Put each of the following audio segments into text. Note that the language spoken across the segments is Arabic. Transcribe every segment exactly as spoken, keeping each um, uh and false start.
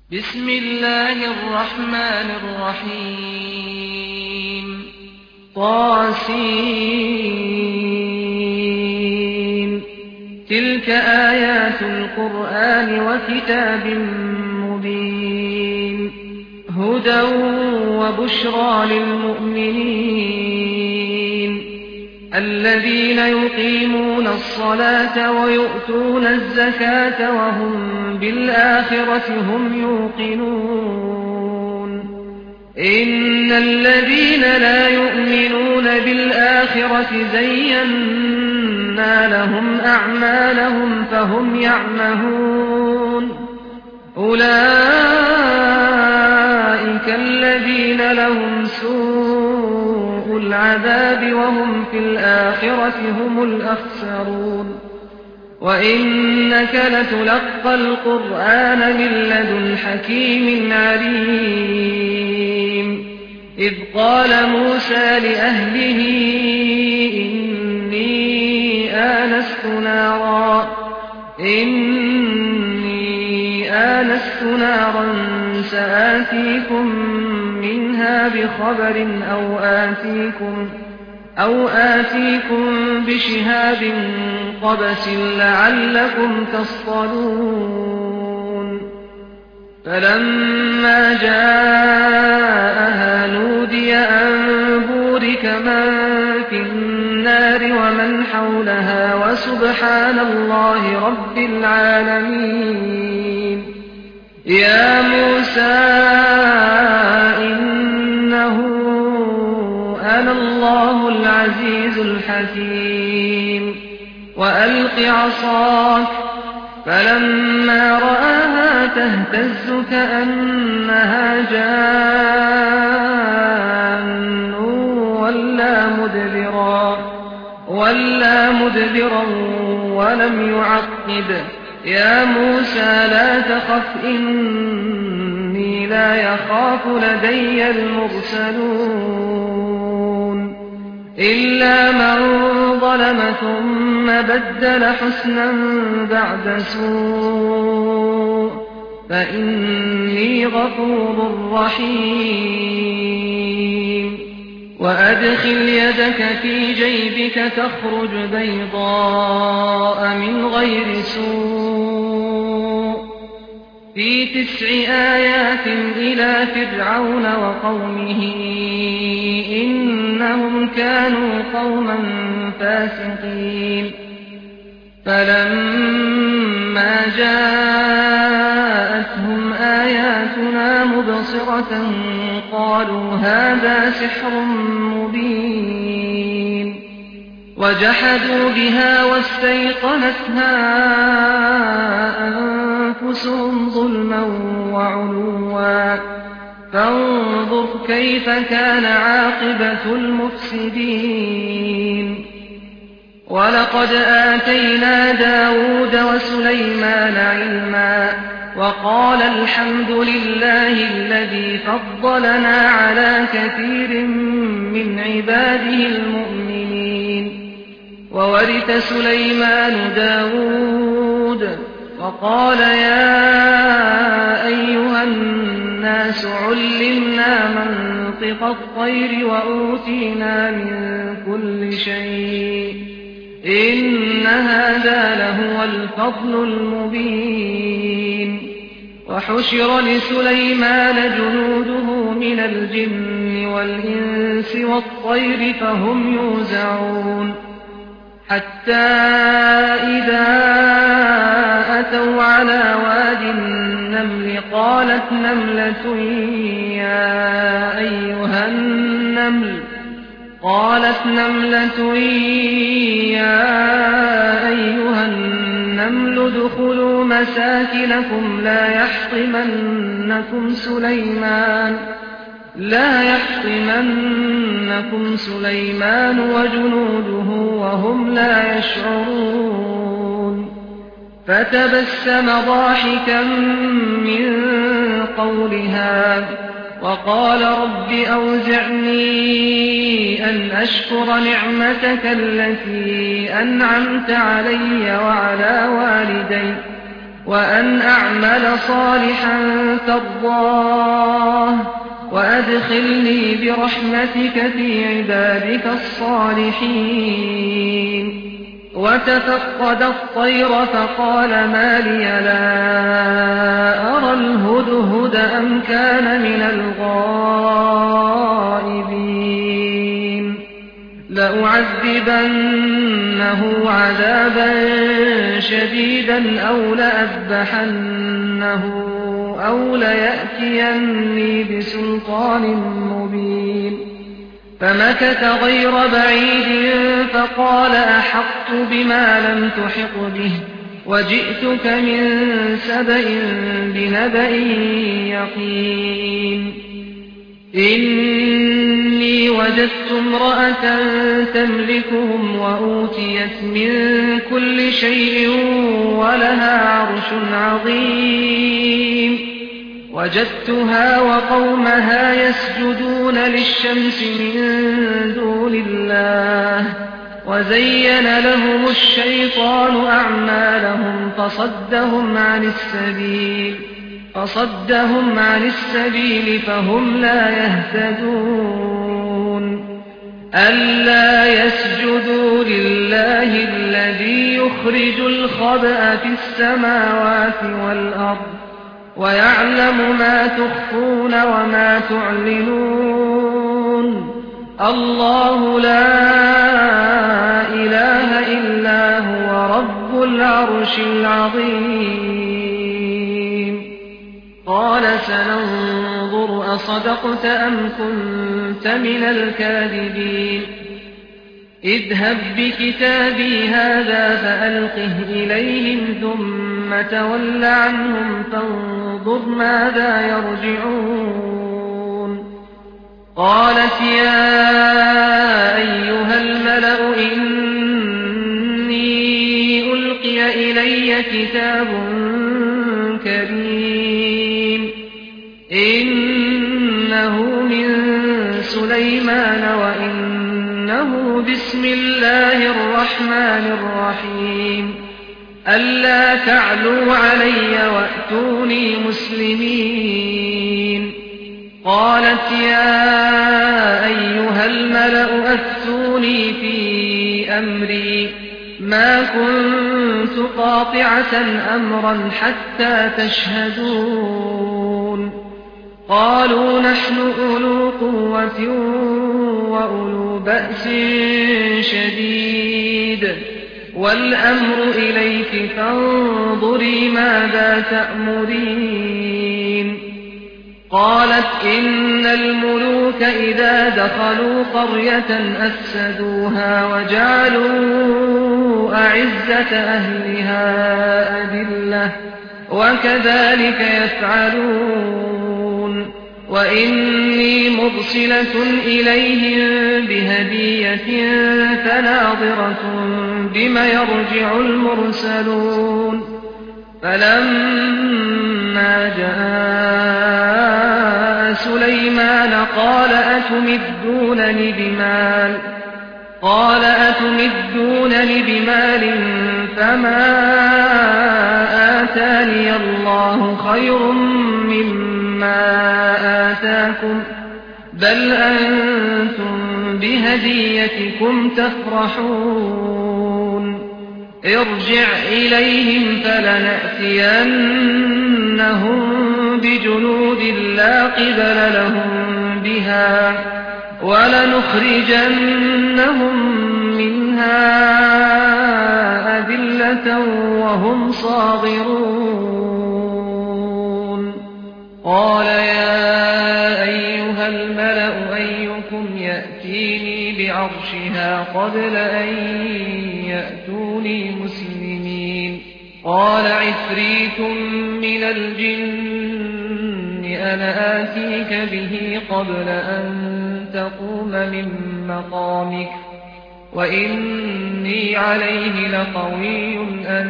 بسم الله الرحمن الرحيم طاسين تلك آيات القرآن وكتاب مبين هدى وبشرى للمؤمنين الذين يقيمون الصلاة ويؤتون الزكاة وهم بالآخرة هم يوقنون إن الذين لا يؤمنون بالآخرة زينا لهم أعمالهم فهم يعمهون أولئك الذين لهم سوء العذاب وهم في الآخرة هم الأخسرون وإنك لتلقى القرآن من لدن حكيم عليم إذ قال موسى لأهله إني آنست نارا إني آنست نارا سآتيكم منها بخبر أو آتيكم أو آتيكم بشهاب قبس لعلكم تصطلون فلما جاءها نودي أن بورك من في النار ومن حولها وسبحان الله رب العالمين يا موسى إنه أنا الله العزيز الحكيم وألق عصاك فلما رآها تهتز كأنها جان ولا مدبرا ولا مدبرا ولم يعقب يا موسى لا تخف إني لا يخاف لدي المرسلون إلا من ظلم ثم بدل حسنا بعد سوء فإني غفور رحيم وأدخل يدك في جيبك تخرج بيضاء من غير سوء في تسع آيات إلى فرعون وقومه إنهم كانوا قوما فاسقين فلما جاءتهم آياتنا مبصرة قالوا هذا سحر مبين وجحدوا بها واستيقنتها أنفسهم ظلما وعلوا فانظر كيف كان عاقبة المفسدين ولقد آتينا داود وسليمان علما وقال الحمد لله الذي فضلنا على كثير من عباده المؤمنين وورث سليمان داود وقال يا أيها الناس علمنا منطق الطير وأوتينا من كل شيء إن هذا لهو الفضل المبين وحشر لسليمان جنوده من الجن والإنس والطير فهم يوزعون حتى إذا أتوا على واد النمل قالت نملة يا أيها النمل قالت نملة يا أيها النمل ادخلوا مساكنكم لا يحطمنكم سليمان لا يحطمنكم سليمان وجنوده وهم لا يشعرون فتبسم ضاحكا من قولها وقال رب أوزعني أن أشكر نعمتك التي أنعمت علي وعلى والدي وأن أعمل صالحا ترضاه وأدخلني برحمتك في عبادك الصالحين. وتفقد الطير فقال ما لي لا أرى الهدهد أم كان من الغائبين لأعذبنه عذابا شديدا أو لأذبحنه أو ليأتيني بسلطان مبين. فمكث غير بعيد فقال أحطت بما لم تحط به وجئتك من سبأ بنبأ يقين. إني وجدت امرأة تملكهم وأوتيت من كل شيء ولها عرش عظيم. وجدتها وقومها يسجدون للشمس من دون الله وزين لهم الشيطان أعمالهم فصدهم عن السبيل فصدهم عن السبيل فهم لا يهتدون. ألا يسجدوا لله الذي يخرج الخبأ في السماوات والأرض ويعلم ما تخفون وما تعلنون. الله لا إله إلا هو رب العرش العظيم. قال سننظر أصدقت أم كنت من الكاذبين. اذهب بكتابي هذا فألقه إليهم ثم تول عنهم فانظر ماذا يرجعون. قالت يا أيها الملأ إني ألقي إلي كتاب كريم إنه من سليمان وإنه بسم الله الرحمن الرحيم ألا تعلوا علي وأتوني مسلمين. قالت يا أيها الملأ أفتوني في أمري ما كنت قاطعة أمرا حتى تشهدون. قالوا نحن أولو قوة وأولو بأس شديد والأمر إليك فانظري ماذا تأمرين. قالت إن الملوك إذا دخلوا قرية أفسدوها وجعلوا أعزة أهلها أذلة وكذلك يفعلون. وإني مرسلة إليهم بهدية فناظرة بم يرجع المرسلون. فلما جاء سليمان قال أتمدونني بمال قال أتمدونني بمال فما آتاني الله خير مما آتاكم بل أنتم بهديتكم تفرحون. ارجع إليهم فلنأتينهم بجنود لا قبل لهم بها ولنخرجنهم منها أذلة وهم صاغرون. قال يا أيها الملأ أيكم يأتيني بعرشها قبل أن يأتوني مسلمين. قال عفريت من الجن أنا آتيك به قبل أن تقوم من مقامك وإني عليه لقوي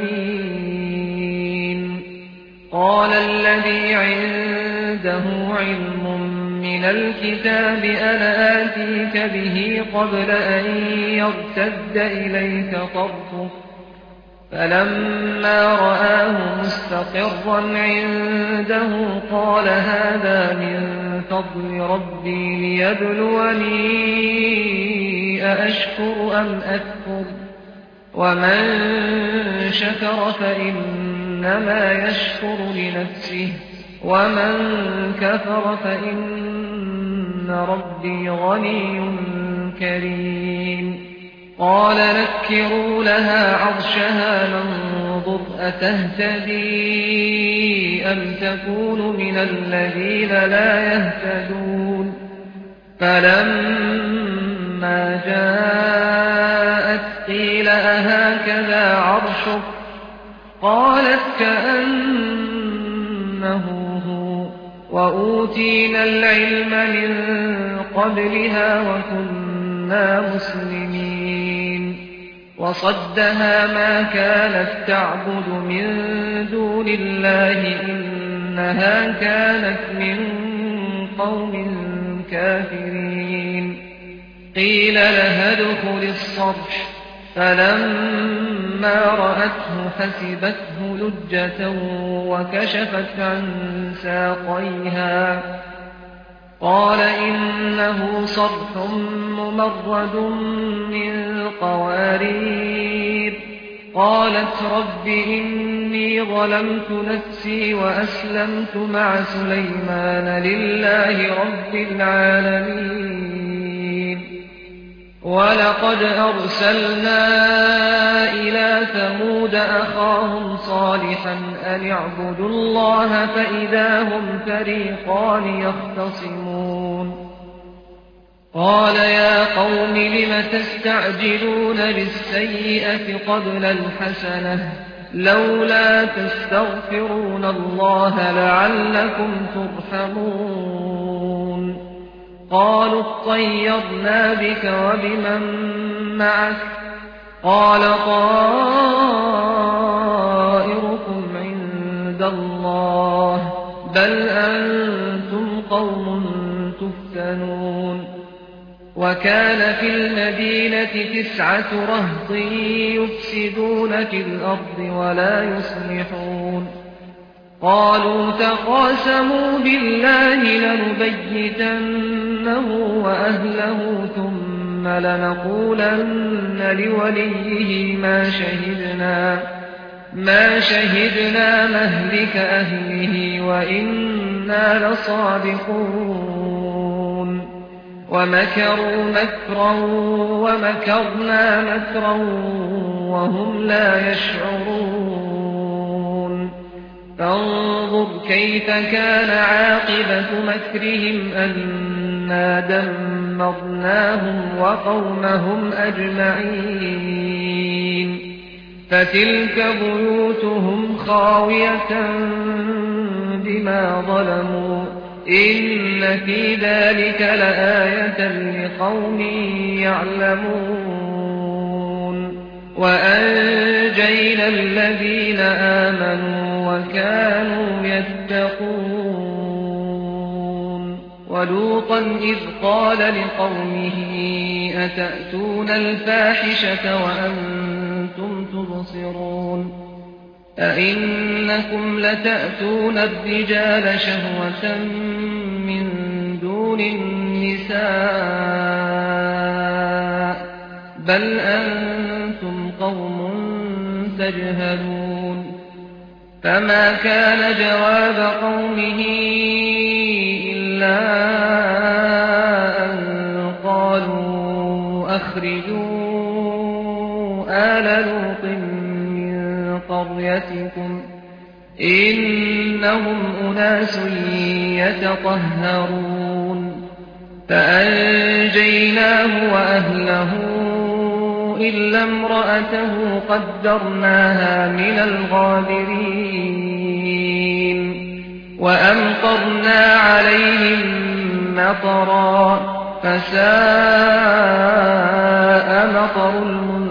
أمين. قال الذي عنده علم من الكتاب أنا آتيك به قبل أن يرتد إليك طرفك فلما رآه مستقرا عنده قال هذا من فضل ربي ليبلوني أأشكر أم أكفر ومن شكر فإنما يشكر لنفسه ومن كفر فإن ربي غني كريم قال نكروا لها عرشها ننظر أتهتدي أم تكون من الذين لا يهتدون فلما جاءت قيل أهكذا عرشك قالت كأنه هو وأوتينا العلم من قبلها وكنا مسلمين وصدها ما كانت تعبد من دون الله إنها كانت من قوم كافرين قيل لها ادخل الصرح فلما رأته حسبته لجة وكشفت عن ساقيها قال إنه صرح ممرد من قوارير قالت رب إني ظلمت نفسي وأسلمت مع سليمان لله رب العالمين ولقد أرسلنا إلى ثمود أخاهم صالحا أن اعبدوا الله فإذا هم فريقان يختصمون قال يا قوم لم تستعجلون بالسيئة قبل الحسنة لولا تستغفرون الله لعلكم ترحمون قالوا اطيرنا بك وبمن معك قال طائركم عند الله بل أنتم قوم تفتنون وكان في المدينة تسعة رهط يفسدون في الأرض ولا يصلحون قالوا تقاسموا بالله لنبيتنه وأهله ثم لنقولن لوليه ما شهدنا ما شهدنا مهلك أهله وإنا لصادقون ومكروا مكرا ومكرنا مكرا وهم لا يشعرون فانظر كيف كان عاقبة مكرهم أنا دمرناهم وقومهم أجمعين فتلك بيوتهم خاوية بما ظلموا إن في ذلك لآية لقوم يعلمون وأنجينا الذين آمنوا وكانوا يتقون ولوطا إذ قال لقومه أتأتون الفاحشة وأنتم تبصرون أئنكم لتأتون الرجال شهوة من دون النساء بل أنتم قوم تجهلون فما كان جواب قومه إلا أن قالوا أخرجوا آل لوط من قريتكم إنهم أناس يتطهرون فأنجيناه وأهله إلا امرأته قدرناها من الغابرين وأمطرنا عليهم مطرا فساء مطر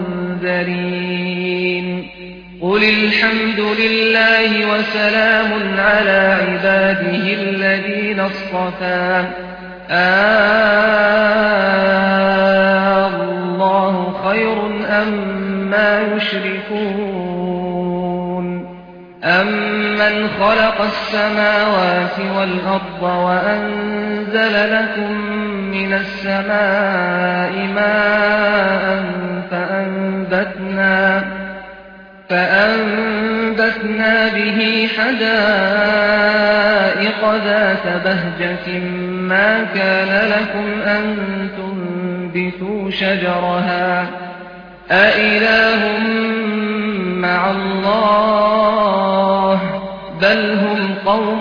المنذرين قل الحمد لله وسلام على عباده الذين اصطفى آه الله خير أم ما يشركون أَمَّنْ خَلَقَ السَّمَاوَاتِ وَالْأَرْضَ وَأَنزَلَ لَكُم مِّنَ السَّمَاءِ مَاءً فَأَنبَتْنَا فَأَنبَتْنَا بِهِ حَدَائِقَ ذَاتَ بَهْجَةٍ مَّا كَانَ لَكُمْ أَن تُنبِتُوا شَجَرَهَا أَإِلَٰهٌ مَّعَ اللَّهِ بَلْ هُمْ قَوْمٌ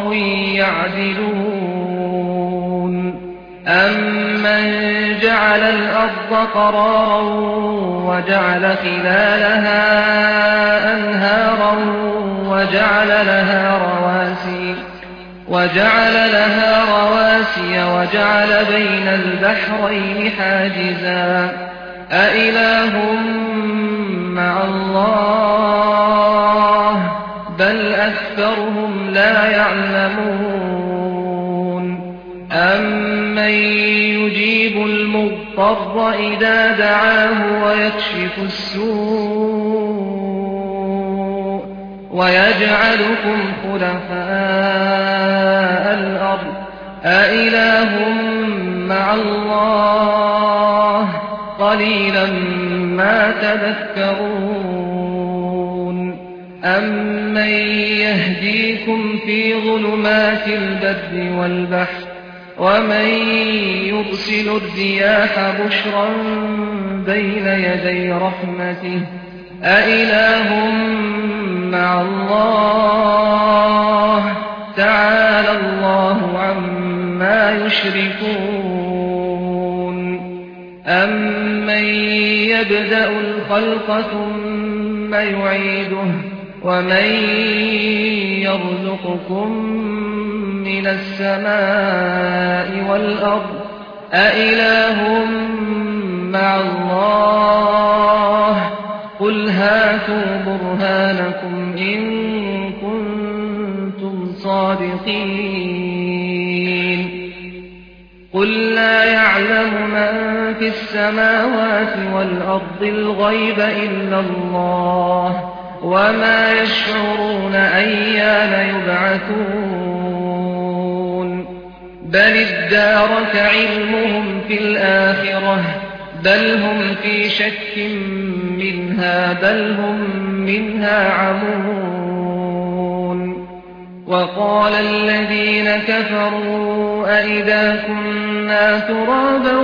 يَعْدِلُونَ أَمَّن جَعَلَ الْأَرْضَ قَرَارًا وَجَعَلَ خِلَالَهَا أَنْهَارًا وَجَعَلَ لَهَا رَوَاسِيَ وَجَعَلَ لَهَا رَوَاسِيَ وَجَعَلَ بَيْنَ الْبَحْرَيْنِ حَاجِزًا أَإِلَٰهٌ مَّعَ اللَّهِ بَلْ أَكْثَرُهُمْ لَا يَعْلَمُونَ أَمَّن يُجِيبُ الْمُضْطَرَّ إِذَا دَعَاهُ وَيَكْشِفُ السُّوءَ وَيَجْعَلُكُمْ خُلَفَاءَ الْأَرْضِ أَإِلَٰهٌ مَّعَ اللَّهِ قَلِيلًا مَّا تَذَكَّرُونَ أَمَّن يَهْدِيكُمْ فِي ظُلُمَاتِ الْبَرِّ وَالْبَحْرِ وَمَن يُرْسِلُ الرِّيَاحَ بُشْرًا بَيْنَ يَدَيْ رَحْمَتِهِ أَإِلَٰهٌ مَّعَ اللَّهِ تَعَالَى اللَّهُ عَمَّا يُشْرِكُونَ أَمَّن يَبْدَأُ الْخَلْقَ ثُمَّ يُعِيدُهُ وَمَن يَرْزُقُكُم مِّنَ السَّمَاءِ وَالْأَرْضِ أَإِلَٰهٌ مَّعَ اللَّهِ قُلْ هَاتُوا بُرْهَانَكُمْ إِن كُنتُمْ صَادِقِينَ قُل لَّا يَعْلَمُ مَن فِي السَّمَاوَاتِ وَالْأَرْضِ الْغَيْبَ إِلَّا اللَّهُ وَمَا يَشْعُرُونَ أَيَّانَ يُبْعَثُونَ بَلِ ادَّارَكَ عِلْمُهُمْ فِي الْآخِرَةِ بَلْ هُمْ فِي شَكٍّ مِّنْهَا بَلْ هُم مِّنْهَا عَمُونَ وَقَالَ الَّذِينَ كَفَرُوا أَإِذَا كُنَّا تُرَابًا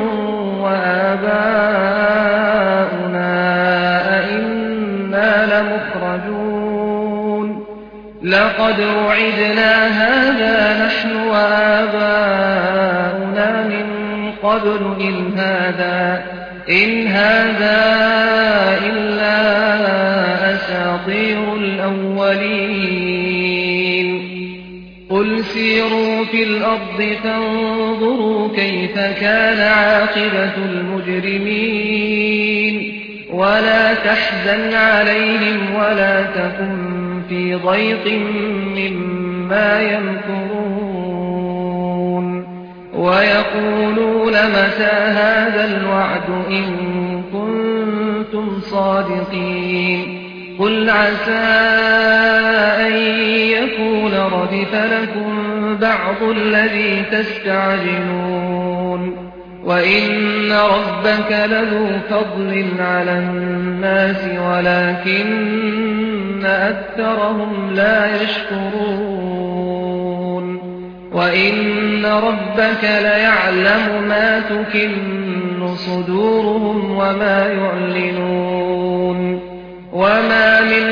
وَآبَاؤُنَا أَإِنَّا لَمُخْرَجُونَ لَقَدْ وُعِدْنَا هَٰذَا نَحْنُ وَآبَاؤُنَا مِن قَبْلُ إِنْ هَٰذَا إِنْ هَٰذَا إِلَّا أَسَاطِيرُ الْأَوَّلِينَ قُلْ سِيرُوا فِي الْأَرْضِ فَانظُرُوا كَيْفَ كَانَ عَاقِبَةُ الْمُجْرِمِينَ وَلَا تَحْزَنْ عَلَيْهِمْ وَلَا تَكُن فِي ضَيْقٍ مِّمَّا يَمْكُرُونَ وَيَقُولُونَ مَتَىٰ هَٰذَا الْوَعْدُ إِن كُنتُمْ صَادِقِينَ قُلْ عَسَىٰ أَن يَكُونَ رَدِفَ لَكُم بَعْضُ الَّذِي تَسْتَعْجِلُونَ وَإِنَّ رَبَّكَ لَذُو فَضْلٍ عَلَى النَّاسِ وَلَٰكِنَّ أَكْثَرَهُمْ لَا يَشْكُرُونَ وَإِنَّ رَبَّكَ لَيَعْلَمُ مَا تُكِنُّ صُدُورُهُمْ وَمَا يُعْلِنُونَ وَمَا مِنْ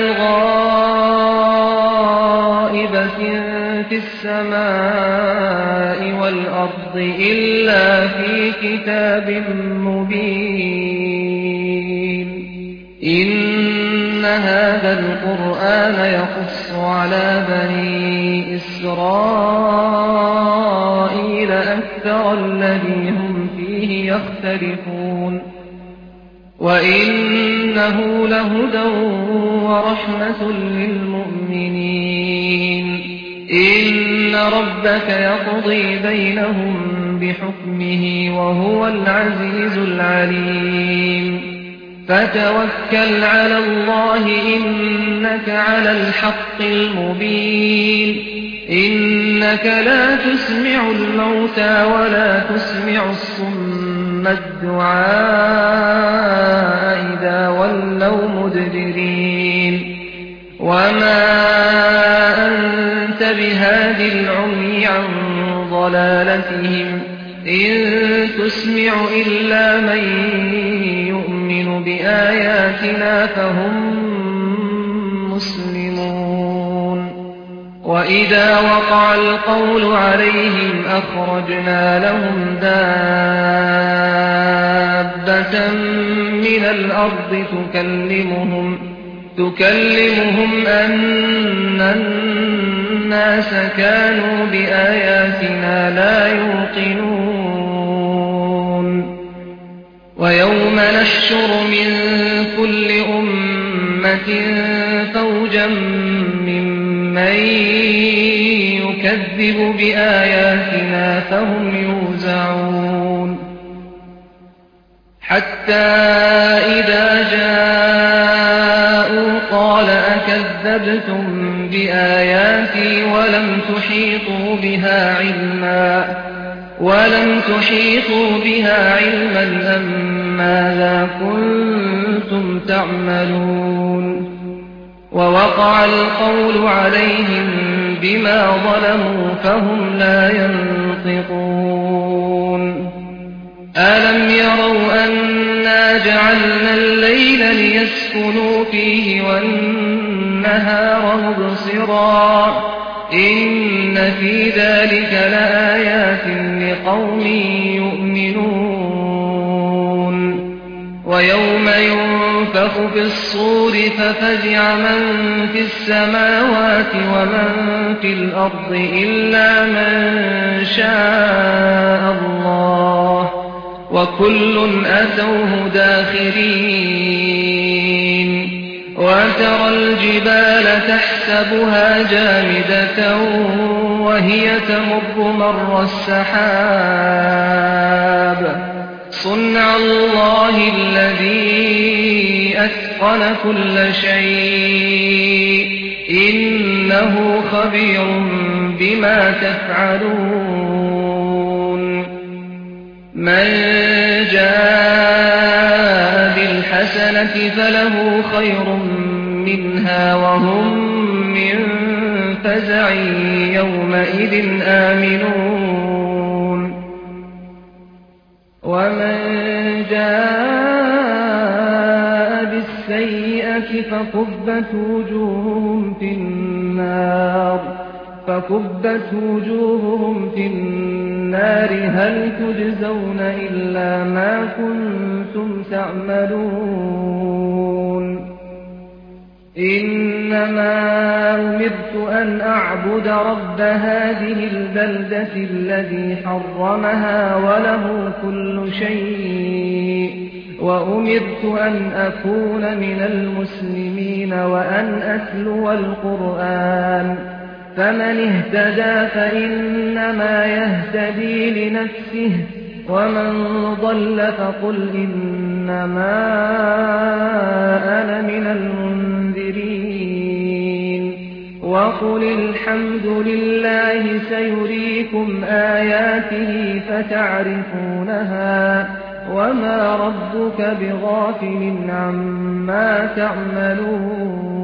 غَائِبَةٍ فِي السَّمَاءِ وَالْأَرْضِ إِلَّا فِي كِتَابٍ مُّبِينٍ إِنَّ هَٰذَا الْقُرْآنَ يَقُصُّ عَلَىٰ بَنِي إِسْرَائِيلَ أَكْثَرَ الَّذِي هُمْ فِيهِ يَخْتَلِفُونَ وَإِنَّهُ لَهُدًى وَرَحْمَةٌ لِّلْمُؤْمِنِينَ إِنَّ رَبَّكَ يَقْضِي بَيْنَهُم بِحُكْمِهِ وَهُوَ الْعَزِيزُ الْعَلِيمُ فتوكل على الله إنك على الحق المبين إنك لا تسمع الموتى ولا تسمع الصم الدعاء إذا ولوا مدبرين وما أنت بهاد العمي عن ضلالتهم إن تسمع إلا من يؤمن بآياتنا فهم مسلمون وإذا وقع القول عليهم أخرجنا لهم دابة من الأرض تكلمهم تكلمهم أن الناس كانوا بآياتنا لا يوقنون ويوم نحشر من كل أمة فوجا ممن يكذب بآياتنا فهم يوزعون حتى إذا جاءوا قال أكذبتم بآياتي ولم تحيطوا بها علما ولم تحيطوا بها علما أم ماذا كنتم تعملون ووقع القول عليهم بما ظلموا فهم لا ينطقون ألم يروا أنا جعلنا الليل ليسكنوا فيه والنهار مبصرا إن في ذلك لآيات لقوم يؤمنون ويوم ينفخ في الصور ففزع من في السماوات ومن في الأرض إلا من شاء الله وكل أتوه داخرين وترى الجبال تحسبها جامدة وهي تمر مر السحاب صنع الله الذي أتقن كل شيء إنه خبير بما تفعلون من جاء بالحسنة فله خير منها وهم من فزع يومئذ آمنون ومن جاء بالسيئة فكبت وجوههم في النار فكبت وجوههم في النار هل تجزون إلا ما كنتم تعملون إنما أمرت أن أعبد رب هذه البلدة الذي حرمها وله كل شيء وأمرت أن أكون من المسلمين وأن أتلو القرآن فمن اهتدى فإنما يهتدي لنفسه ومن ضل فقل إنما أنا من المنذرين وقل الحمد لله سيريكم آياته فتعرفونها وما ربك بغافل عما تعملون